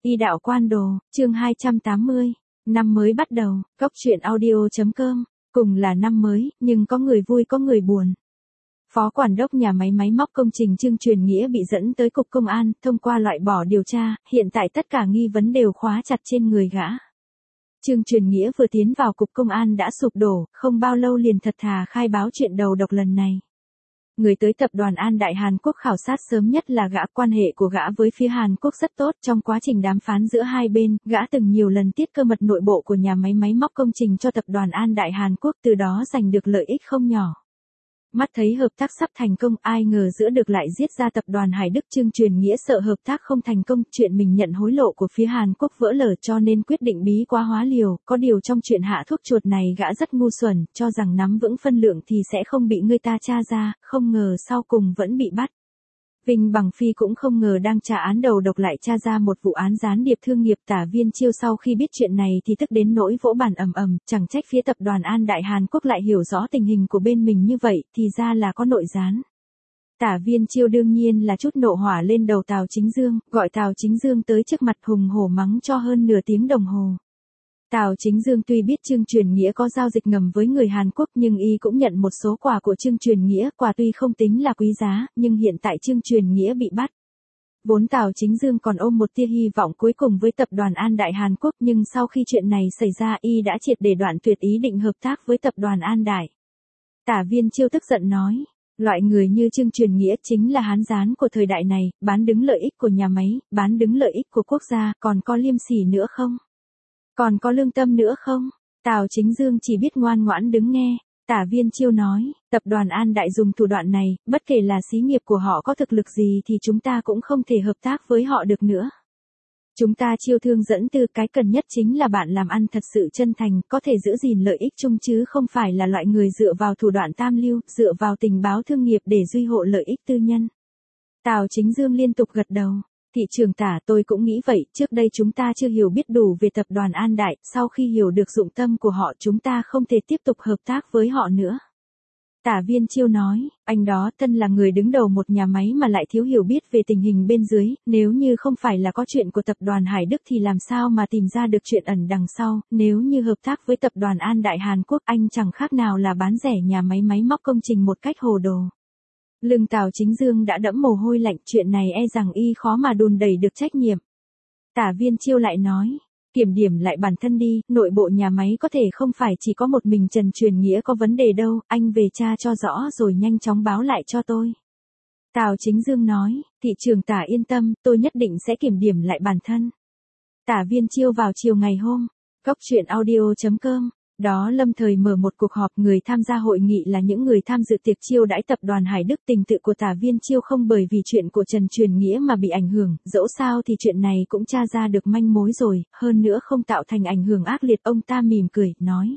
Y đạo quan đồ, chương 280, năm mới bắt đầu, Cốc truyện audio.com, cùng là năm mới, nhưng có người vui có người buồn. Phó quản đốc nhà máy máy móc công trình Trương Truyền Nghĩa bị dẫn tới cục công an, thông qua loại bỏ điều tra, hiện tại tất cả nghi vấn đều khóa chặt trên người gã. Trương Truyền Nghĩa vừa tiến vào cục công an đã sụp đổ, không bao lâu liền thật thà khai báo chuyện đầu độc lần này. Người tới tập đoàn An Đại Hàn Quốc khảo sát sớm nhất là gã, quan hệ của gã với phía Hàn Quốc rất tốt, trong quá trình đàm phán giữa hai bên, gã từng nhiều lần tiết cơ mật nội bộ của nhà máy máy móc công trình cho tập đoàn An Đại Hàn Quốc, từ đó giành được lợi ích không nhỏ. Mắt thấy hợp tác sắp thành công, ai ngờ giữa được lại giết ra tập đoàn Hải Đức. Trương Truyền Nghĩa sợ hợp tác không thành công, chuyện mình nhận hối lộ của phía Hàn Quốc vỡ lở cho nên quyết định bí quá hóa liều, có điều trong chuyện hạ thuốc chuột này gã rất ngu xuẩn, cho rằng nắm vững phân lượng thì sẽ không bị người ta tra ra, không ngờ sau cùng vẫn bị bắt. Vinh Bằng Phi cũng không ngờ đang trả án đầu độc lại tra ra một vụ án gián điệp thương nghiệp. Tả Viên Chiêu sau khi biết chuyện này thì tức đến nỗi vỗ bàn ầm ầm, chẳng trách phía tập đoàn An Đại Hàn Quốc lại hiểu rõ tình hình của bên mình như vậy, thì ra là có nội gián. Tả Viên Chiêu đương nhiên là chút nộ hỏa lên đầu Tào Chính Dương, gọi Tào Chính Dương tới trước mặt hùng hổ mắng cho hơn nửa tiếng đồng hồ. Tào Chính Dương tuy biết Trương Truyền Nghĩa có giao dịch ngầm với người Hàn Quốc nhưng y cũng nhận một số quà của Trương Truyền Nghĩa, quà tuy không tính là quý giá, nhưng hiện tại Trương Truyền Nghĩa bị bắt. Vốn Tào Chính Dương còn ôm một tia hy vọng cuối cùng với tập đoàn An Đại Hàn Quốc, nhưng sau khi chuyện này xảy ra y đã triệt để đoạn tuyệt ý định hợp tác với tập đoàn An Đại. Tả Viên Chiêu tức giận nói, loại người như Trương Truyền Nghĩa chính là hán gián của thời đại này, bán đứng lợi ích của nhà máy, bán đứng lợi ích của quốc gia, còn có liêm sỉ nữa không? Còn có lương tâm nữa không? Tào Chính Dương chỉ biết ngoan ngoãn đứng nghe. Tả Viên Chiêu nói, tập đoàn An Đại dùng thủ đoạn này, bất kể là xí nghiệp của họ có thực lực gì thì chúng ta cũng không thể hợp tác với họ được nữa. Chúng ta chiêu thương dẫn tư, cái cần nhất chính là bạn làm ăn thật sự chân thành, có thể giữ gìn lợi ích chung chứ không phải là loại người dựa vào thủ đoạn tam lưu, dựa vào tình báo thương nghiệp để duy hộ lợi ích tư nhân. Tào Chính Dương liên tục gật đầu. Thị trường Tả, tôi cũng nghĩ vậy, trước đây chúng ta chưa hiểu biết đủ về tập đoàn An Đại, sau khi hiểu được dụng tâm của họ chúng ta không thể tiếp tục hợp tác với họ nữa. Tả Viên Chiêu nói, anh đó thân là người đứng đầu một nhà máy mà lại thiếu hiểu biết về tình hình bên dưới, nếu như không phải là có chuyện của tập đoàn Hải Đức thì làm sao mà tìm ra được chuyện ẩn đằng sau, nếu như hợp tác với tập đoàn An Đại Hàn Quốc anh chẳng khác nào là bán rẻ nhà máy máy móc công trình một cách hồ đồ. Lưng Tào Chính Dương đã đẫm mồ hôi lạnh, chuyện này e rằng y khó mà đùn đẩy được trách nhiệm. Tả Viên Chiêu lại nói, kiểm điểm lại bản thân đi, nội bộ nhà máy có thể không phải chỉ có một mình Trần Truyền Nghĩa có vấn đề đâu, anh về tra cho rõ rồi nhanh chóng báo lại cho tôi. Tào Chính Dương nói, thị trường Tả yên tâm, tôi nhất định sẽ kiểm điểm lại bản thân. Tả Viên Chiêu vào chiều ngày hôm, Cốc truyện audio.com. Đó lâm thời mở một cuộc họp, người tham gia hội nghị là những người tham dự tiệc chiêu đãi tập đoàn Hải Đức. Tình tự của Tả Viên Chiêu không bởi vì chuyện của Trần Truyền Nghĩa mà bị ảnh hưởng, dẫu sao thì chuyện này cũng tra ra được manh mối rồi, hơn nữa không tạo thành ảnh hưởng ác liệt. Ông ta mỉm cười, nói.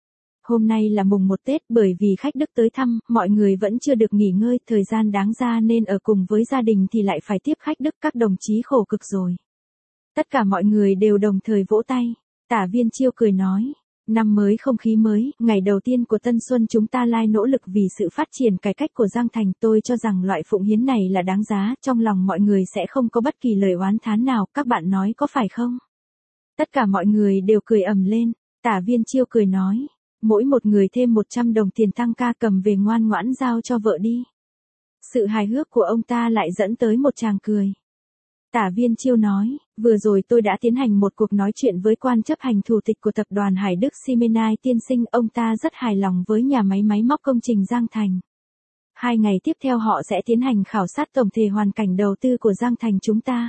Hôm nay là mùng 1 Tết, bởi vì khách Đức tới thăm, mọi người vẫn chưa được nghỉ ngơi, thời gian đáng ra nên ở cùng với gia đình thì lại phải tiếp khách Đức, các đồng chí khổ cực rồi. Tất cả mọi người đều đồng thời vỗ tay. Tả Viên Chiêu cười nói. Năm mới không khí mới, ngày đầu tiên của Tân Xuân chúng ta lai nỗ lực vì sự phát triển cải cách của Giang Thành. Tôi cho rằng loại phụng hiến này là đáng giá, trong lòng mọi người sẽ không có bất kỳ lời oán thán nào, các bạn nói có phải không? Tất cả mọi người đều cười ầm lên. Tả Viên Chiêu cười nói, mỗi một người thêm 100 đồng tiền tăng ca, cầm về ngoan ngoãn giao cho vợ đi. Sự hài hước của ông ta lại dẫn tới một tràng cười. Tả Viên Chiêu nói, vừa rồi tôi đã tiến hành một cuộc nói chuyện với quan chấp hành thủ tịch của tập đoàn Hải Đức Simenai tiên sinh, ông ta rất hài lòng với nhà máy máy móc công trình Giang Thành. 2 ngày tiếp theo họ sẽ tiến hành khảo sát tổng thể hoàn cảnh đầu tư của Giang Thành chúng ta.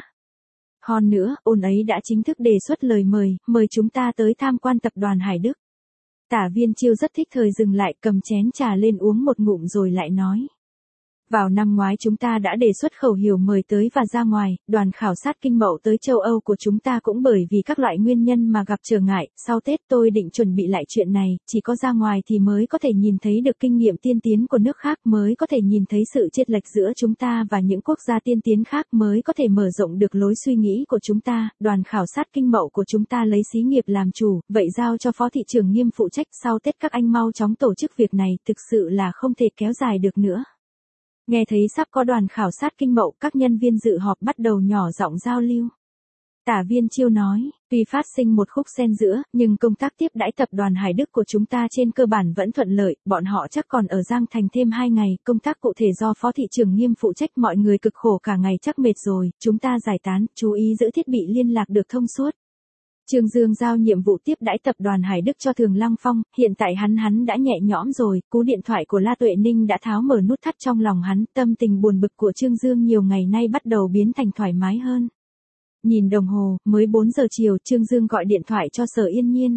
Hơn nữa, ông ấy đã chính thức đề xuất lời mời chúng ta tới tham quan tập đoàn Hải Đức. Tả Viên Chiêu rất thích thời dừng lại, cầm chén trà lên uống một ngụm rồi lại nói. Vào năm ngoái chúng ta đã đề xuất khẩu hiệu mời tới và ra ngoài, đoàn khảo sát kinh mậu tới châu Âu của chúng ta cũng bởi vì các loại nguyên nhân mà gặp trở ngại. Sau Tết tôi định chuẩn bị lại chuyện này, chỉ có ra ngoài thì mới có thể nhìn thấy được kinh nghiệm tiên tiến của nước khác, mới có thể nhìn thấy sự chênh lệch giữa chúng ta và những quốc gia tiên tiến khác, mới có thể mở rộng được lối suy nghĩ của chúng ta. Đoàn khảo sát kinh mậu của chúng ta lấy xí nghiệp làm chủ, vậy giao cho Phó thị trưởng Nghiêm phụ trách. Sau Tết các anh mau chóng tổ chức việc này, thực sự là không thể kéo dài được nữa. Nghe thấy sắp có đoàn khảo sát kinh mậu, các nhân viên dự họp bắt đầu nhỏ giọng giao lưu. Tả Viên Chiêu nói, tuy phát sinh một khúc xen giữa, nhưng công tác tiếp đãi tập đoàn Hải Đức của chúng ta trên cơ bản vẫn thuận lợi, bọn họ chắc còn ở Giang Thành thêm 2 ngày, công tác cụ thể do Phó thị trưởng Nghiêm phụ trách, mọi người cực khổ cả ngày chắc mệt rồi, chúng ta giải tán, chú ý giữ thiết bị liên lạc được thông suốt. Trương Dương giao nhiệm vụ tiếp đãi tập đoàn Hải Đức cho Thường Lăng Phong, hiện tại hắn đã nhẹ nhõm rồi, cú điện thoại của La Tuệ Ninh đã tháo mở nút thắt trong lòng hắn, tâm tình buồn bực của Trương Dương nhiều ngày nay bắt đầu biến thành thoải mái hơn. Nhìn đồng hồ, mới 4 giờ chiều, Trương Dương gọi điện thoại cho Sở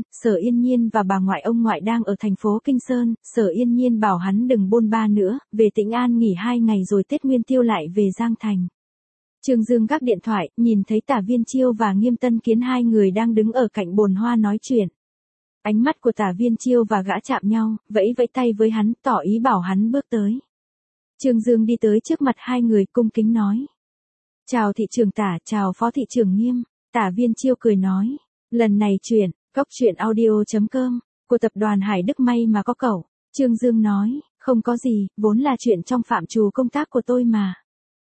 Yên Nhiên và bà ngoại ông ngoại đang ở thành phố Kinh Sơn, Sở Yên Nhiên bảo hắn đừng bôn ba nữa, về Tĩnh An nghỉ 2 ngày rồi Tết Nguyên Tiêu lại về Giang Thành. Trương Dương gác điện thoại, nhìn thấy Tả Viên Chiêu và Nghiêm Tân Kiến hai người đang đứng ở cạnh bồn hoa nói chuyện. Ánh mắt của Tả Viên Chiêu và gã chạm nhau, vẫy vẫy tay với hắn, tỏ ý bảo hắn bước tới. Trương Dương đi tới trước mặt hai người cung kính nói. Chào thị trưởng Tả, chào Phó thị trưởng Nghiêm. Tả Viên Chiêu cười nói. Lần này chuyện, cóc truyện audio.com, của tập đoàn Hải Đức may mà có cậu. Trương Dương nói, không có gì, vốn là chuyện trong phạm trù công tác của tôi mà.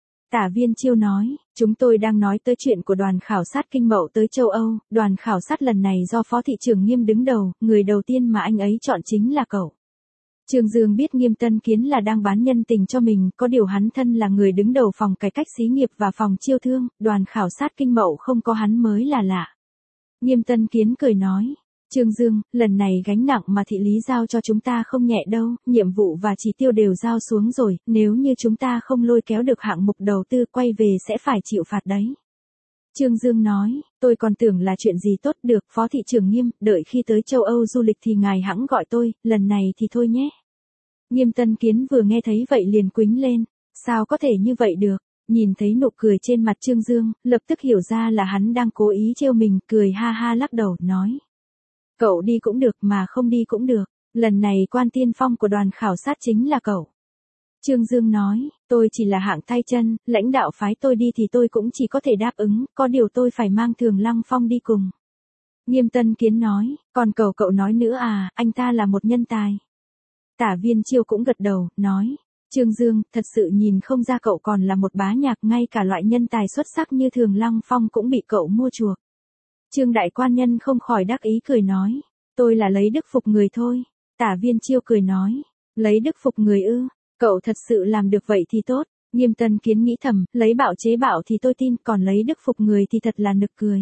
Tả Viên Chiêu nói, chúng tôi đang nói tới chuyện của đoàn khảo sát Kinh Mậu tới châu Âu, đoàn khảo sát lần này do Phó thị trưởng Nghiêm đứng đầu, người đầu tiên mà anh ấy chọn chính là cậu. Trương Dương biết Nghiêm Tân Kiến là đang bán nhân tình cho mình, có điều hắn thân là người đứng đầu phòng cải cách xí nghiệp và phòng chiêu thương, đoàn khảo sát Kinh Mậu không có hắn mới là lạ. Nghiêm Tân Kiến cười nói, Trương Dương, lần này gánh nặng mà thị lý giao cho chúng ta không nhẹ đâu, nhiệm vụ và chỉ tiêu đều giao xuống rồi, nếu như chúng ta không lôi kéo được hạng mục đầu tư quay về sẽ phải chịu phạt đấy. Trương Dương nói, tôi còn tưởng là chuyện gì tốt được, Phó thị trưởng Nghiêm, đợi khi tới châu Âu du lịch thì ngài hẵng gọi tôi, lần này thì thôi nhé. Nghiêm Tân Kiến vừa nghe thấy vậy liền quýnh lên, sao có thể như vậy được, nhìn thấy nụ cười trên mặt Trương Dương, lập tức hiểu ra là hắn đang cố ý trêu mình, cười ha ha lắc đầu, nói. Cậu đi cũng được mà không đi cũng được, lần này quan tiên phong của đoàn khảo sát chính là cậu. Trương Dương nói, tôi chỉ là hạng tay chân, lãnh đạo phái tôi đi thì tôi cũng chỉ có thể đáp ứng, có điều tôi phải mang Thường Lăng Phong đi cùng. Nghiêm Tân Kiến nói, còn cậu nói nữa à, anh ta là một nhân tài. Tả Viên Chiêu cũng gật đầu, nói, Trương Dương, thật sự nhìn không ra cậu còn là một bá nhạc, ngay cả loại nhân tài xuất sắc như Thường Lăng Phong cũng bị cậu mua chuộc. Trương đại quan nhân không khỏi đắc ý cười nói, tôi là lấy đức phục người thôi. Tả Viên Chiêu cười nói, lấy đức phục người ư, cậu thật sự làm được vậy thì tốt. Nghiêm Tân Kiến nghĩ thầm, lấy bạo chế bạo thì tôi tin, còn lấy đức phục người thì thật là nực cười.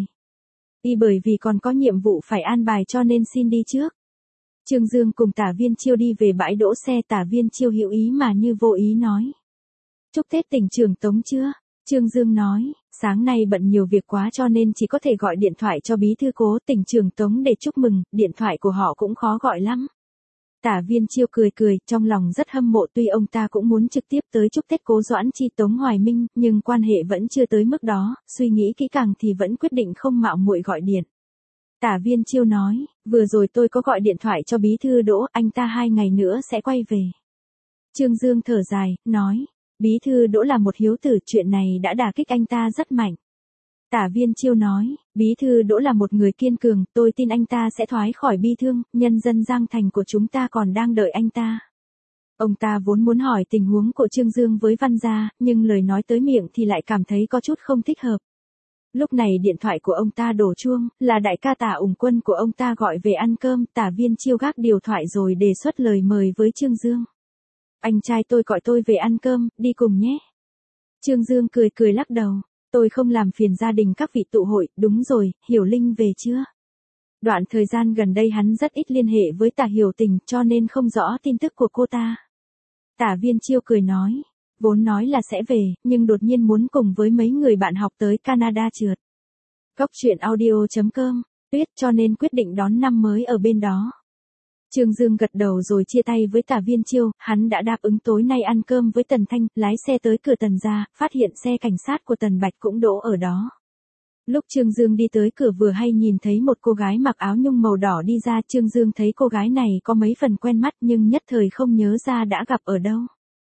Bởi vì còn có nhiệm vụ phải an bài cho nên xin đi trước. Trương Dương cùng Tả Viên Chiêu đi về bãi đỗ xe, Tả Viên Chiêu hữu ý mà như vô ý nói. Chúc Tết tỉnh trưởng Tống chưa? Trương Dương nói, sáng nay bận nhiều việc quá cho nên chỉ có thể gọi điện thoại cho bí thư Cố tỉnh trưởng Tống để chúc mừng, điện thoại của họ cũng khó gọi lắm. Tả Viên Chiêu cười, trong lòng rất hâm mộ, tuy ông ta cũng muốn trực tiếp tới chúc Tết Cố Doãn Chi Tống Hoài Minh, nhưng quan hệ vẫn chưa tới mức đó, suy nghĩ kỹ càng thì vẫn quyết định không mạo muội gọi điện. Tả Viên Chiêu nói, vừa rồi tôi có gọi điện thoại cho bí thư Đỗ, anh ta 2 ngày nữa sẽ quay về. Trương Dương thở dài, nói, bí thư Đỗ là một hiếu tử, chuyện này đã đả kích anh ta rất mạnh. Tả Viên Chiêu nói, bí thư Đỗ là một người kiên cường, tôi tin anh ta sẽ thoái khỏi bi thương, nhân dân Giang Thành của chúng ta còn đang đợi anh ta. Ông ta vốn muốn hỏi tình huống của Trương Dương với Văn Gia, nhưng lời nói tới miệng thì lại cảm thấy có chút không thích hợp. Lúc này điện thoại của ông ta đổ chuông, là đại ca Tả Ủng Quân của ông ta gọi về ăn cơm, Tả Viên Chiêu gác điều thoại rồi đề xuất lời mời với Trương Dương. Anh trai tôi gọi tôi về ăn cơm, đi cùng nhé. Trương Dương cười lắc đầu, tôi không làm phiền gia đình các vị tụ hội, đúng rồi, Hiểu Linh về chưa? Đoạn thời gian gần đây hắn rất ít liên hệ với Tả Hiểu Tình cho nên không rõ tin tức của cô ta. Tả Viên Chiêu cười nói, vốn nói là sẽ về, nhưng đột nhiên muốn cùng với mấy người bạn học tới Canada trượt. Cóc truyện audio.com, tuyết cho nên quyết định đón năm mới ở bên đó. Trương Dương gật đầu rồi chia tay với Tả Viên Chiêu, hắn đã đáp ứng tối nay ăn cơm với Tần Thanh, lái xe tới cửa Tần gia, phát hiện xe cảnh sát của Tần Bạch cũng đỗ ở đó. Lúc Trương Dương đi tới cửa vừa hay nhìn thấy một cô gái mặc áo nhung màu đỏ đi ra, Trương Dương thấy cô gái này có mấy phần quen mắt nhưng nhất thời không nhớ ra đã gặp ở đâu.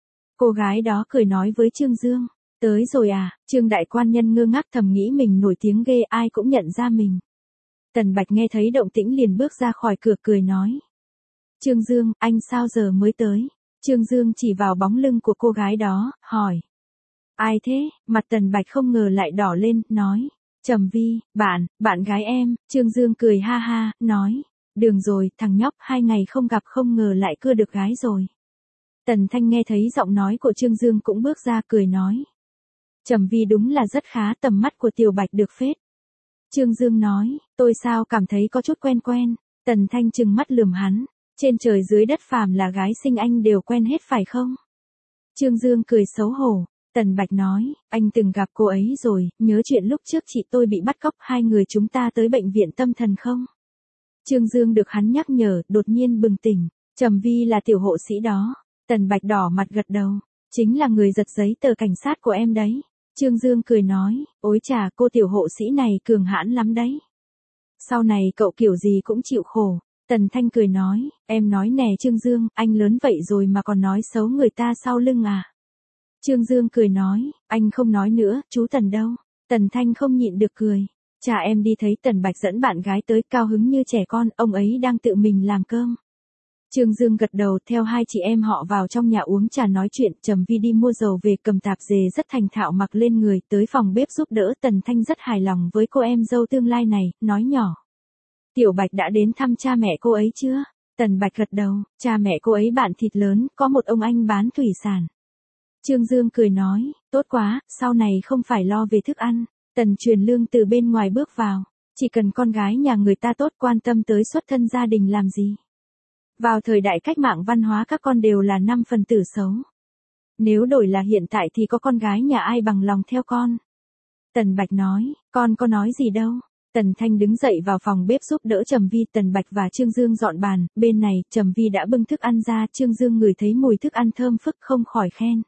Cô gái đó cười nói với Trương Dương, tới rồi à, Trương đại quan nhân ngơ ngác thầm nghĩ mình nổi tiếng ghê, ai cũng nhận ra mình. Tần Bạch nghe thấy động tĩnh liền bước ra khỏi cửa cười nói. Trương Dương, anh sao giờ mới tới? Trương Dương chỉ vào bóng lưng của cô gái đó, hỏi. Ai thế? Mặt Tần Bạch không ngờ lại đỏ lên, nói. Trầm Vi, bạn gái em, Trương Dương cười ha ha, nói, đường rồi, thằng nhóc 2 ngày không gặp không ngờ lại cưa được gái rồi. Tần Thanh nghe thấy giọng nói của Trương Dương cũng bước ra cười nói. Trầm Vi đúng là rất khá, tầm mắt của Tiểu Bạch được phết. Trương Dương nói, tôi sao cảm thấy có chút quen quen. Tần Thanh trừng mắt lườm hắn, trên trời dưới đất phàm là gái xinh anh đều quen hết phải không? Trương Dương cười xấu hổ. Tần Bạch nói, anh từng gặp cô ấy rồi, nhớ chuyện lúc trước chị tôi bị bắt cóc 2 người chúng ta tới bệnh viện tâm thần không? Trương Dương được hắn nhắc nhở, đột nhiên bừng tỉnh, Trầm Vi là tiểu hộ sĩ đó. Tần Bạch đỏ mặt gật đầu, chính là người giật giấy tờ cảnh sát của em đấy. Trương Dương cười nói, ối chà, cô tiểu hộ sĩ này cường hãn lắm đấy. Sau này cậu kiểu gì cũng chịu khổ. Tần Thanh cười nói, em nói nè Trương Dương, anh lớn vậy rồi mà còn nói xấu người ta sau lưng à? Trương Dương cười nói, anh không nói nữa, chú Tần đâu? Tần Thanh không nhịn được cười. Chà, em đi thấy Tần Bạch dẫn bạn gái tới, cao hứng như trẻ con, ông ấy đang tự mình làm cơm. Trương Dương gật đầu, theo hai chị em họ vào trong nhà uống trà nói chuyện. Trầm Vi đi mua dầu về, cầm tạp dề rất thành thạo mặc lên người, tới phòng bếp giúp đỡ. Tần Thanh rất hài lòng với cô em dâu tương lai này, nói nhỏ. Tiểu Bạch đã đến thăm cha mẹ cô ấy chưa? Tần Bạch gật đầu, cha mẹ cô ấy bạn thịt lớn, có một ông anh bán thủy sản. Trương Dương cười nói, tốt quá, sau này không phải lo về thức ăn. Tần Truyền Lương từ bên ngoài bước vào, chỉ cần con gái nhà người ta tốt, quan tâm tới xuất thân gia đình làm gì. Vào thời đại cách mạng văn hóa các con đều là 5 phần tử xấu. Nếu đổi là hiện tại thì có con gái nhà ai bằng lòng theo con. Tần Bạch nói, con có nói gì đâu. Tần Thanh đứng dậy vào phòng bếp giúp đỡ Trầm Vi. Tần Bạch và Trương Dương dọn bàn, bên này Trầm Vi đã bưng thức ăn ra. Trương Dương ngửi thấy mùi thức ăn thơm phức không khỏi khen.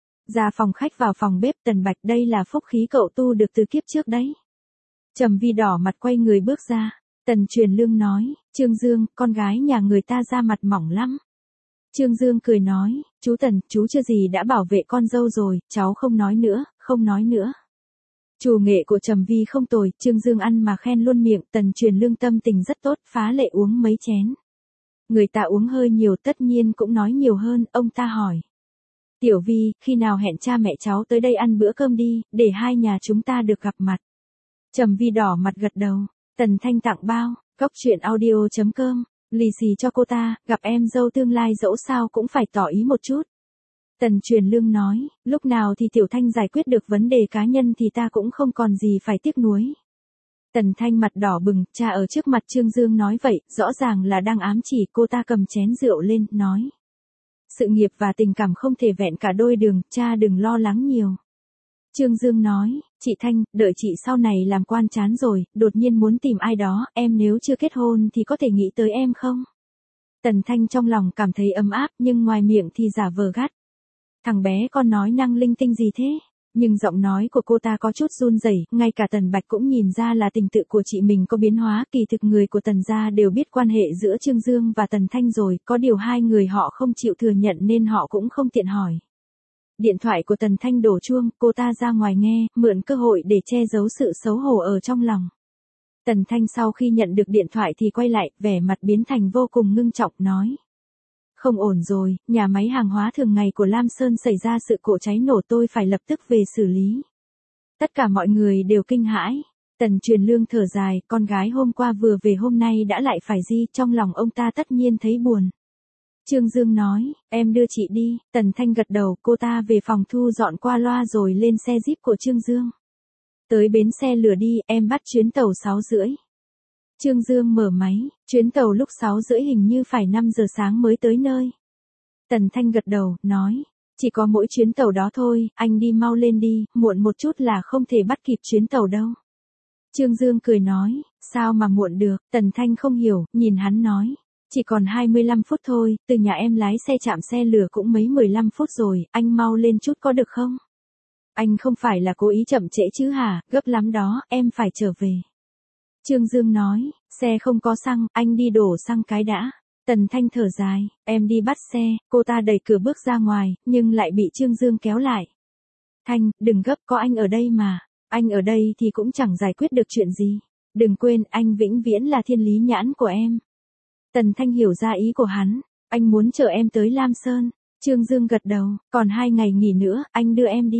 Ra phòng khách vào phòng bếp. Tần Bạch, đây là phúc khí cậu tu được từ kiếp trước đấy. Trầm Vi đỏ mặt quay người bước ra. Tần Truyền Lương nói, Trương Dương, con gái nhà người ta da mặt mỏng lắm. Trương Dương cười nói, chú Tần, chú chưa gì đã bảo vệ con dâu rồi, cháu không nói nữa, không nói nữa. Chủ nghệ của Trầm Vi không tồi, Trương Dương ăn mà khen luôn miệng. Tần Truyền Lương tâm tình rất tốt, phá lệ uống mấy chén. Người ta uống hơi nhiều tất nhiên cũng nói nhiều hơn, ông ta hỏi. Tiểu Vi, khi nào hẹn cha mẹ cháu tới đây ăn bữa cơm đi, để hai nhà chúng ta được gặp mặt. Trầm Vi đỏ mặt gật đầu. Tần Thanh tặng bao, góc chuyện audio.com, lì xì cho cô ta, gặp em dâu tương lai dẫu sao cũng phải tỏ ý một chút. Tần Truyền Lương nói, lúc nào thì Tiểu Thanh giải quyết được vấn đề cá nhân thì ta cũng không còn gì phải tiếc nuối. Tần Thanh mặt đỏ bừng, cha ở trước mặt Trương Dương nói vậy, rõ ràng là đang ám chỉ. Cô ta cầm chén rượu lên, nói. Sự nghiệp và tình cảm không thể vẹn cả đôi đường, cha đừng lo lắng nhiều. Trương Dương nói, chị Thanh, đợi chị sau này làm quan chán rồi, đột nhiên muốn tìm ai đó, em nếu chưa kết hôn thì có thể nghĩ tới em không? Tần Thanh trong lòng cảm thấy ấm áp nhưng ngoài miệng thì giả vờ gắt. Thằng bé con nói năng linh tinh gì thế? Nhưng giọng nói của cô ta có chút run rẩy, ngay cả Tần Bạch cũng nhìn ra là tình tự của chị mình có biến hóa. Kỳ thực người của Tần gia đều biết quan hệ giữa Trương Dương và Tần Thanh rồi, có điều hai người họ không chịu thừa nhận nên họ cũng không tiện hỏi. Điện thoại của Tần Thanh đổ chuông, cô ta ra ngoài nghe, mượn cơ hội để che giấu sự xấu hổ ở trong lòng. Tần Thanh sau khi nhận được điện thoại thì quay lại, vẻ mặt biến thành vô cùng ngưng trọng, nói. Không ổn rồi, nhà máy hàng hóa thường ngày của Lam Sơn xảy ra sự cố cháy nổ, tôi phải lập tức về xử lý. Tất cả mọi người đều kinh hãi. Tần Truyền Lương thở dài, con gái hôm qua vừa về hôm nay đã lại phải di, trong lòng ông ta tất nhiên thấy buồn. Trương Dương nói, em đưa chị đi. Tần Thanh gật đầu, cô ta về phòng thu dọn qua loa rồi lên xe Jeep của Trương Dương. Tới bến xe lửa đi, em bắt chuyến tàu 6:30. Trương Dương mở máy, chuyến tàu lúc 6:30 hình như phải 5 giờ sáng mới tới nơi. Tần Thanh gật đầu, nói, chỉ có mỗi chuyến tàu đó thôi, anh đi mau lên đi, muộn một chút là không thể bắt kịp chuyến tàu đâu. Trương Dương cười nói, sao mà muộn được? Tần Thanh không hiểu, nhìn hắn nói. Chỉ còn 25 phút thôi, từ nhà em lái xe chạm xe lửa cũng mấy 15 phút rồi, anh mau lên chút có được không? Anh không phải là cố ý chậm trễ chứ hả, gấp lắm đó, em phải trở về. Trương Dương nói, xe không có xăng, anh đi đổ xăng cái đã. Tần Thanh thở dài, em đi bắt xe. Cô ta đẩy cửa bước ra ngoài, nhưng lại bị Trương Dương kéo lại. Thanh, đừng gấp, có anh ở đây mà. Anh ở đây thì cũng chẳng giải quyết được chuyện gì. Đừng quên, anh vĩnh viễn là thiên lý nhãn của em. Tần Thanh hiểu ra ý của hắn, anh muốn chở em tới Lam Sơn. Trương Dương gật đầu, còn 2 ngày nghỉ nữa, anh đưa em đi.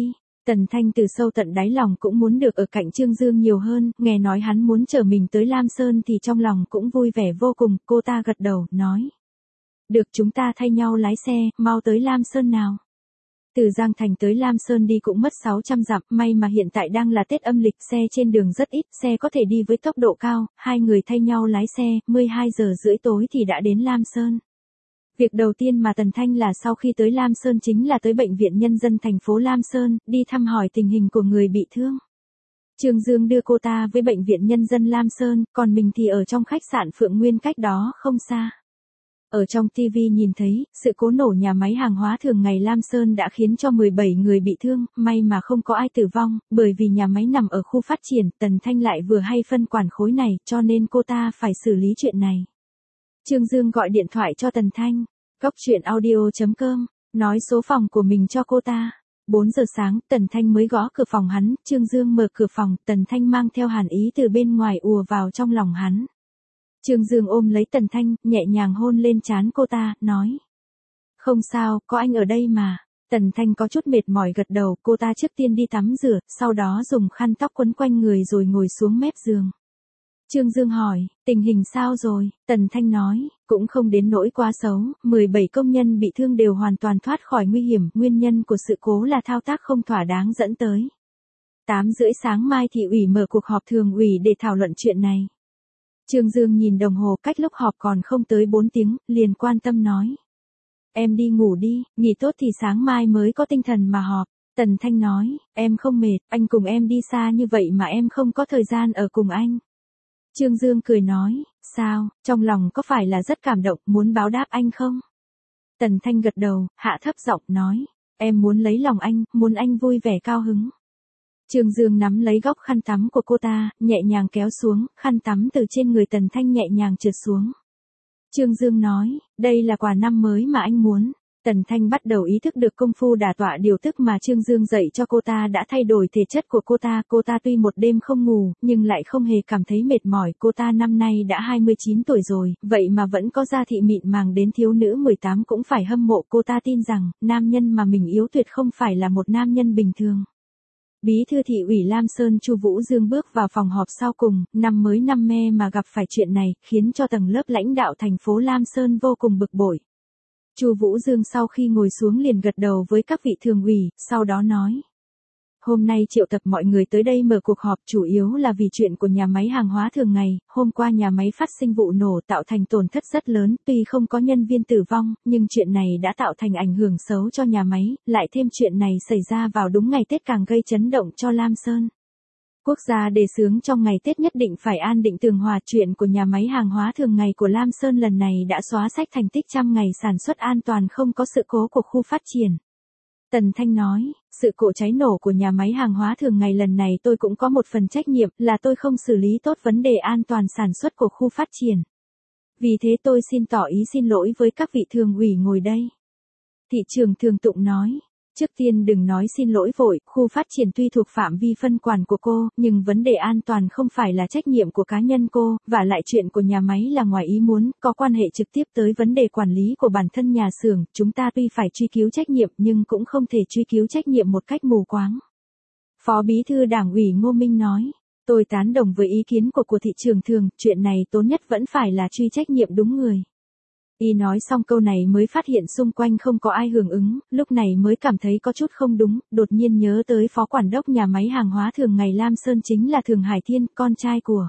Tần Thanh từ sâu tận đáy lòng cũng muốn được ở cạnh Trương Dương nhiều hơn, nghe nói hắn muốn chở mình tới Lam Sơn thì trong lòng cũng vui vẻ vô cùng, cô ta gật đầu, nói. Được, chúng ta thay nhau lái xe, mau tới Lam Sơn nào. Từ Giang Thành tới Lam Sơn đi cũng mất 600 dặm, may mà hiện tại đang là Tết âm lịch, xe trên đường rất ít, xe có thể đi với tốc độ cao, hai người thay nhau lái xe, 12 giờ rưỡi tối thì đã đến Lam Sơn. Việc đầu tiên mà Tần Thanh là sau khi tới Lam Sơn chính là tới Bệnh viện Nhân dân thành phố Lam Sơn, đi thăm hỏi tình hình của người bị thương. Trương Dương đưa cô ta với Bệnh viện Nhân dân Lam Sơn, còn mình thì ở trong khách sạn Phượng Nguyên cách đó không xa. Ở trong TV nhìn thấy, sự cố nổ nhà máy hàng hóa thường ngày Lam Sơn đã khiến cho 17 người bị thương, may mà không có ai tử vong, bởi vì nhà máy nằm ở khu phát triển, Tần Thanh lại vừa hay phân quản khối này, cho nên cô ta phải xử lý chuyện này. Trương Dương gọi điện thoại cho Tần Thanh, coctruyện.audio.com, nói số phòng của mình cho cô ta. 4 giờ sáng, Tần Thanh mới gõ cửa phòng hắn, Trương Dương mở cửa phòng, Tần Thanh mang theo hàn ý từ bên ngoài ùa vào trong lòng hắn. Trương Dương ôm lấy Tần Thanh, nhẹ nhàng hôn lên trán cô ta, nói. Không sao, có anh ở đây mà. Tần Thanh có chút mệt mỏi gật đầu, cô ta trước tiên đi tắm rửa, sau đó dùng khăn tóc quấn quanh người rồi ngồi xuống mép giường. Trương Dương hỏi, tình hình sao rồi? Tần Thanh nói, cũng không đến nỗi quá xấu, 17 công nhân bị thương đều hoàn toàn thoát khỏi nguy hiểm, nguyên nhân của sự cố là thao tác không thỏa đáng dẫn tới. 8 rưỡi sáng mai thị ủy mở cuộc họp thường ủy để thảo luận chuyện này. Trương Dương nhìn đồng hồ, cách lúc họp còn không tới 4 tiếng, liền quan tâm nói. Em đi ngủ đi, nghỉ tốt thì sáng mai mới có tinh thần mà họp. Tần Thanh nói, em không mệt, anh cùng em đi xa như vậy mà em không có thời gian ở cùng anh. Trương Dương cười nói, sao, trong lòng có phải là rất cảm động, muốn báo đáp anh không? Tần Thanh gật đầu, hạ thấp giọng nói, em muốn lấy lòng anh, muốn anh vui vẻ cao hứng. Trương Dương nắm lấy góc khăn tắm của cô ta, nhẹ nhàng kéo xuống, khăn tắm từ trên người Tần Thanh nhẹ nhàng trượt xuống. Trương Dương nói, đây là quà năm mới mà anh muốn. Tần Thanh bắt đầu ý thức được công phu đả tọa điều tức mà Trương Dương dạy cho cô ta đã thay đổi thể chất của cô ta tuy một đêm không ngủ, nhưng lại không hề cảm thấy mệt mỏi, cô ta năm nay đã 29 tuổi rồi, vậy mà vẫn có da thị mịn màng đến thiếu nữ 18 cũng phải hâm mộ, cô ta tin rằng, nam nhân mà mình yếu tuyệt không phải là một nam nhân bình thường. Bí thư thị ủy Lam Sơn Chu Vũ Dương bước vào phòng họp sau cùng, năm mới năm me mà gặp phải chuyện này, khiến cho tầng lớp lãnh đạo thành phố Lam Sơn vô cùng bực bội. Chu Vũ Dương sau khi ngồi xuống liền gật đầu với các vị thường ủy, sau đó nói. Hôm nay triệu tập mọi người tới đây mở cuộc họp chủ yếu là vì chuyện của nhà máy hàng hóa thường ngày, hôm qua nhà máy phát sinh vụ nổ tạo thành tổn thất rất lớn, tuy không có nhân viên tử vong, nhưng chuyện này đã tạo thành ảnh hưởng xấu cho nhà máy, lại thêm chuyện này xảy ra vào đúng ngày Tết càng gây chấn động cho Lam Sơn. Quốc gia đề xướng trong ngày Tết nhất định phải an định tường hòa, chuyện của nhà máy hàng hóa thường ngày của Lam Sơn lần này đã xóa sách thành tích trăm ngày sản xuất an toàn không có sự cố của khu phát triển. Tần Thanh nói, sự cố cháy nổ của nhà máy hàng hóa thường ngày lần này tôi cũng có một phần trách nhiệm là tôi không xử lý tốt vấn đề an toàn sản xuất của khu phát triển. Vì thế tôi xin tỏ ý xin lỗi với các vị thường ủy ngồi đây. Thị trưởng Thường Tụng nói. Trước tiên đừng nói xin lỗi vội, khu phát triển tuy thuộc phạm vi phân quản của cô, nhưng vấn đề an toàn không phải là trách nhiệm của cá nhân cô, và lại chuyện của nhà máy là ngoài ý muốn, có quan hệ trực tiếp tới vấn đề quản lý của bản thân nhà xưởng, chúng ta tuy phải truy cứu trách nhiệm nhưng cũng không thể truy cứu trách nhiệm một cách mù quáng. Phó Bí thư Đảng ủy Ngô Minh nói, tôi tán đồng với ý kiến của thị trưởng Thường, chuyện này tốt nhất vẫn phải là truy trách nhiệm đúng người. Y nói xong câu này mới phát hiện xung quanh không có ai hưởng ứng, lúc này mới cảm thấy có chút không đúng, đột nhiên nhớ tới phó quản đốc nhà máy hàng hóa thường ngày Lam Sơn chính là Thường Hải Thiên, con trai của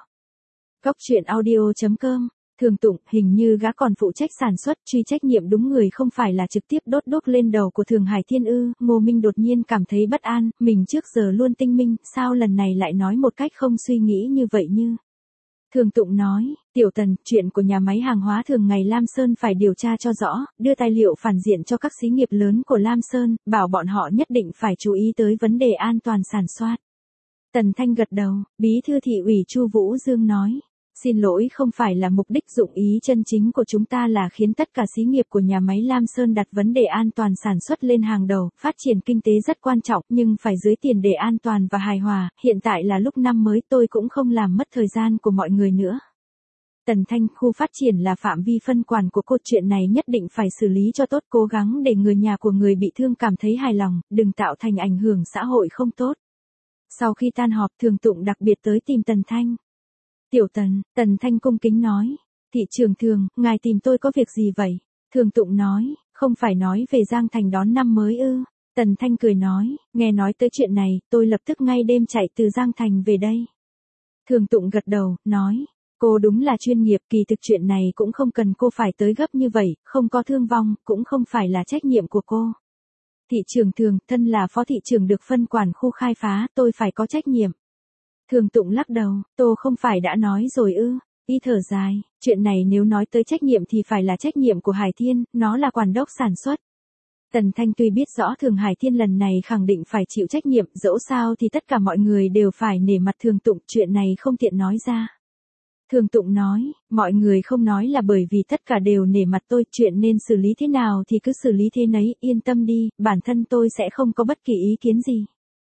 coctruyện.audio.com. Thường Tụng, hình như gã còn phụ trách sản xuất, truy trách nhiệm đúng người không phải là trực tiếp đốt đuốc lên đầu của Thường Hải Thiên ư? Ngô Minh đột nhiên cảm thấy bất an, mình trước giờ luôn tinh minh, sao lần này lại nói một cách không suy nghĩ như vậy như. Thường Tụng nói, Tiểu Tần, chuyện của nhà máy hàng hóa thường ngày Lam Sơn phải điều tra cho rõ, đưa tài liệu phản diện cho các xí nghiệp lớn của Lam Sơn, bảo bọn họ nhất định phải chú ý tới vấn đề an toàn sản xuất. Tần Thanh gật đầu, Bí thư thị ủy Chu Vũ Dương nói, xin lỗi, không phải là mục đích dụng ý chân chính của chúng ta là khiến tất cả xí nghiệp của nhà máy Lam Sơn đặt vấn đề an toàn sản xuất lên hàng đầu, phát triển kinh tế rất quan trọng nhưng phải dưới tiền đề an toàn và hài hòa, hiện tại là lúc năm mới tôi cũng không làm mất thời gian của mọi người nữa. Tần Thanh, khu phát triển là phạm vi phân quản của cô, chuyện này nhất định phải xử lý cho tốt, cố gắng để người nhà của người bị thương cảm thấy hài lòng, đừng tạo thành ảnh hưởng xã hội không tốt. Sau khi tan họp, Thường Tụng đặc biệt tới tìm Tần Thanh. Tiểu Tần, Tần Thanh cung kính nói. Thị trưởng Thường, ngài tìm tôi có việc gì vậy? Thường Tụng nói, không phải nói về Giang Thành đón năm mới ư? Tần Thanh cười nói, nghe nói tới chuyện này, tôi lập tức ngay đêm chạy từ Giang Thành về đây. Thường Tụng gật đầu, nói, cô đúng là chuyên nghiệp, kỳ thực chuyện này cũng không cần cô phải tới gấp như vậy, không có thương vong, cũng không phải là trách nhiệm của cô. Thị trưởng Thường, thân là phó thị trưởng được phân quản khu khai phá, tôi phải có trách nhiệm. Thường Tụng lắc đầu, tôi không phải đã nói rồi ư? Y thở dài, chuyện này nếu nói tới trách nhiệm thì phải là trách nhiệm của Hải Thiên, nó là quản đốc sản xuất. Tần Thanh tuy biết rõ Thường Hải Thiên lần này khẳng định phải chịu trách nhiệm, dẫu sao thì tất cả mọi người đều phải nể mặt Thường Tụng, chuyện này không tiện nói ra. Thường Tụng nói, mọi người không nói là bởi vì tất cả đều nể mặt tôi, chuyện nên xử lý thế nào thì cứ xử lý thế nấy, yên tâm đi, bản thân tôi sẽ không có bất kỳ ý kiến gì.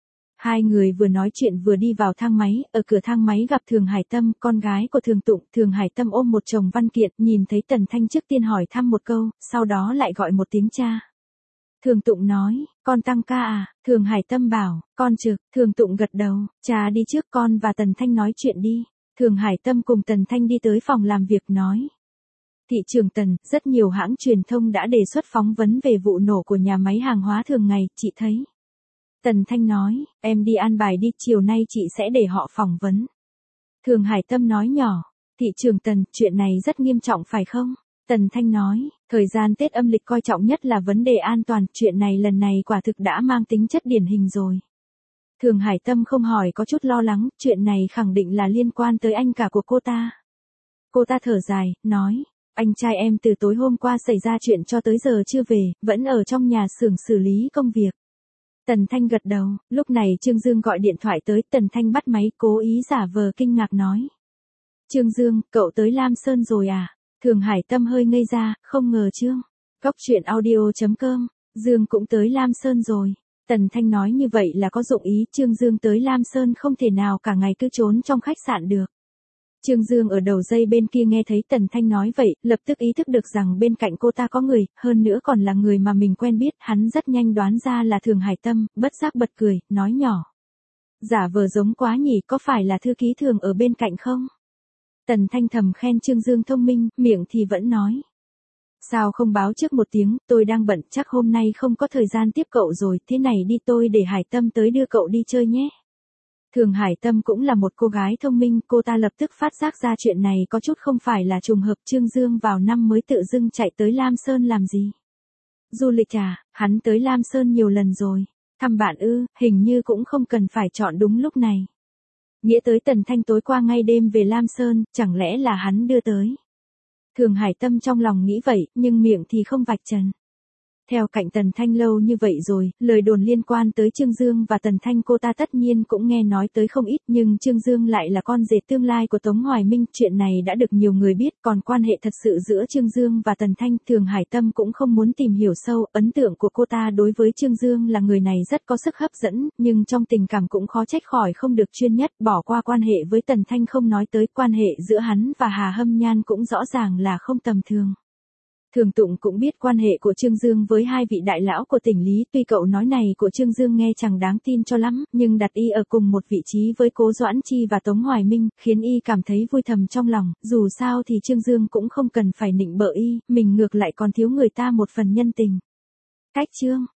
Hai người vừa nói chuyện vừa đi vào thang máy, ở cửa thang máy gặp Thường Hải Tâm, con gái của Thường Tụng. Thường Hải Tâm ôm một chồng văn kiện, nhìn thấy Tần Thanh trước tiên hỏi thăm một câu, sau đó lại gọi một tiếng cha. Thường Tụng nói, con tăng ca à? Thường Hải Tâm bảo, con trực. Thường Tụng gật đầu, cha đi trước, con và Tần Thanh nói chuyện đi. Thường Hải Tâm cùng Tần Thanh đi tới phòng làm việc nói. Thị trưởng Tần, rất nhiều hãng truyền thông đã đề xuất phóng vấn về vụ nổ của nhà máy hàng hóa thường ngày, chị thấy. Tần Thanh nói, em đi an bài đi, chiều nay chị sẽ để họ phỏng vấn. Thường Hải Tâm nói nhỏ, thị trưởng Tần, chuyện này rất nghiêm trọng phải không? Tần Thanh nói, thời gian Tết âm lịch coi trọng nhất là vấn đề an toàn, chuyện này lần này quả thực đã mang tính chất điển hình rồi. Thường Hải Tâm không hỏi có chút lo lắng, chuyện này khẳng định là liên quan tới anh cả của cô ta. Cô ta thở dài, nói, anh trai em từ tối hôm qua xảy ra chuyện cho tới giờ chưa về, vẫn ở trong nhà xưởng xử lý công việc. Tần Thanh gật đầu, lúc này Trương Dương gọi điện thoại tới, Tần Thanh bắt máy, cố ý giả vờ kinh ngạc nói. Trương Dương, cậu tới Lam Sơn rồi à? Thường Hải Tâm hơi ngây ra, không ngờ Trương. Góc chuyện audio.com, Dương cũng tới Lam Sơn rồi. Tần Thanh nói như vậy là có dụng ý, Trương Dương tới Lam Sơn không thể nào cả ngày cứ trốn trong khách sạn được. Trương Dương ở đầu dây bên kia nghe thấy Tần Thanh nói vậy, lập tức ý thức được rằng bên cạnh cô ta có người, hơn nữa còn là người mà mình quen biết, hắn rất nhanh đoán ra là Thường Hải Tâm, bất giác bật cười, nói nhỏ. Giả vờ giống quá nhỉ, có phải là thư ký Thường ở bên cạnh không? Tần Thanh thầm khen Trương Dương thông minh, miệng thì vẫn nói. Sao không báo trước một tiếng, tôi đang bận, chắc hôm nay không có thời gian tiếp cậu rồi, thế này đi, tôi để Hải Tâm tới đưa cậu đi chơi nhé. Thường Hải Tâm cũng là một cô gái thông minh, cô ta lập tức phát giác ra chuyện này có chút không phải là trùng hợp. Trương Dương vào năm mới tự dưng chạy tới Lam Sơn làm gì? Du lịch à? Hắn tới Lam Sơn nhiều lần rồi. Thăm bạn ư? Hình như cũng không cần phải chọn đúng lúc này. Nghĩa tới Tần Thanh tối qua ngay đêm về Lam Sơn, chẳng lẽ là hắn đưa tới? Thường Hải Tâm trong lòng nghĩ vậy, nhưng miệng thì không vạch trần. Theo cạnh Tần Thanh lâu như vậy rồi, lời đồn liên quan tới Trương Dương và Tần Thanh cô ta tất nhiên cũng nghe nói tới không ít, nhưng Trương Dương lại là con rể tương lai của Tống Hoài Minh, chuyện này đã được nhiều người biết, còn quan hệ thật sự giữa Trương Dương và Tần Thanh, Thường Hải Tâm cũng không muốn tìm hiểu sâu, ấn tượng của cô ta đối với Trương Dương là người này rất có sức hấp dẫn, nhưng trong tình cảm cũng khó trách khỏi không được chuyên nhất, bỏ qua quan hệ với Tần Thanh không nói tới, quan hệ giữa hắn và Hà Hâm Nhan cũng rõ ràng là không tầm thường. Thường Tụng cũng biết quan hệ của Trương Dương với hai vị đại lão của tỉnh Lý, tuy cậu nói này của Trương Dương nghe chẳng đáng tin cho lắm, nhưng đặt y ở cùng một vị trí với Cố Doãn Chi và Tống Hoài Minh, khiến y cảm thấy vui thầm trong lòng, dù sao thì Trương Dương cũng không cần phải nịnh bợ y, mình ngược lại còn thiếu người ta một phần nhân tình. Cách chương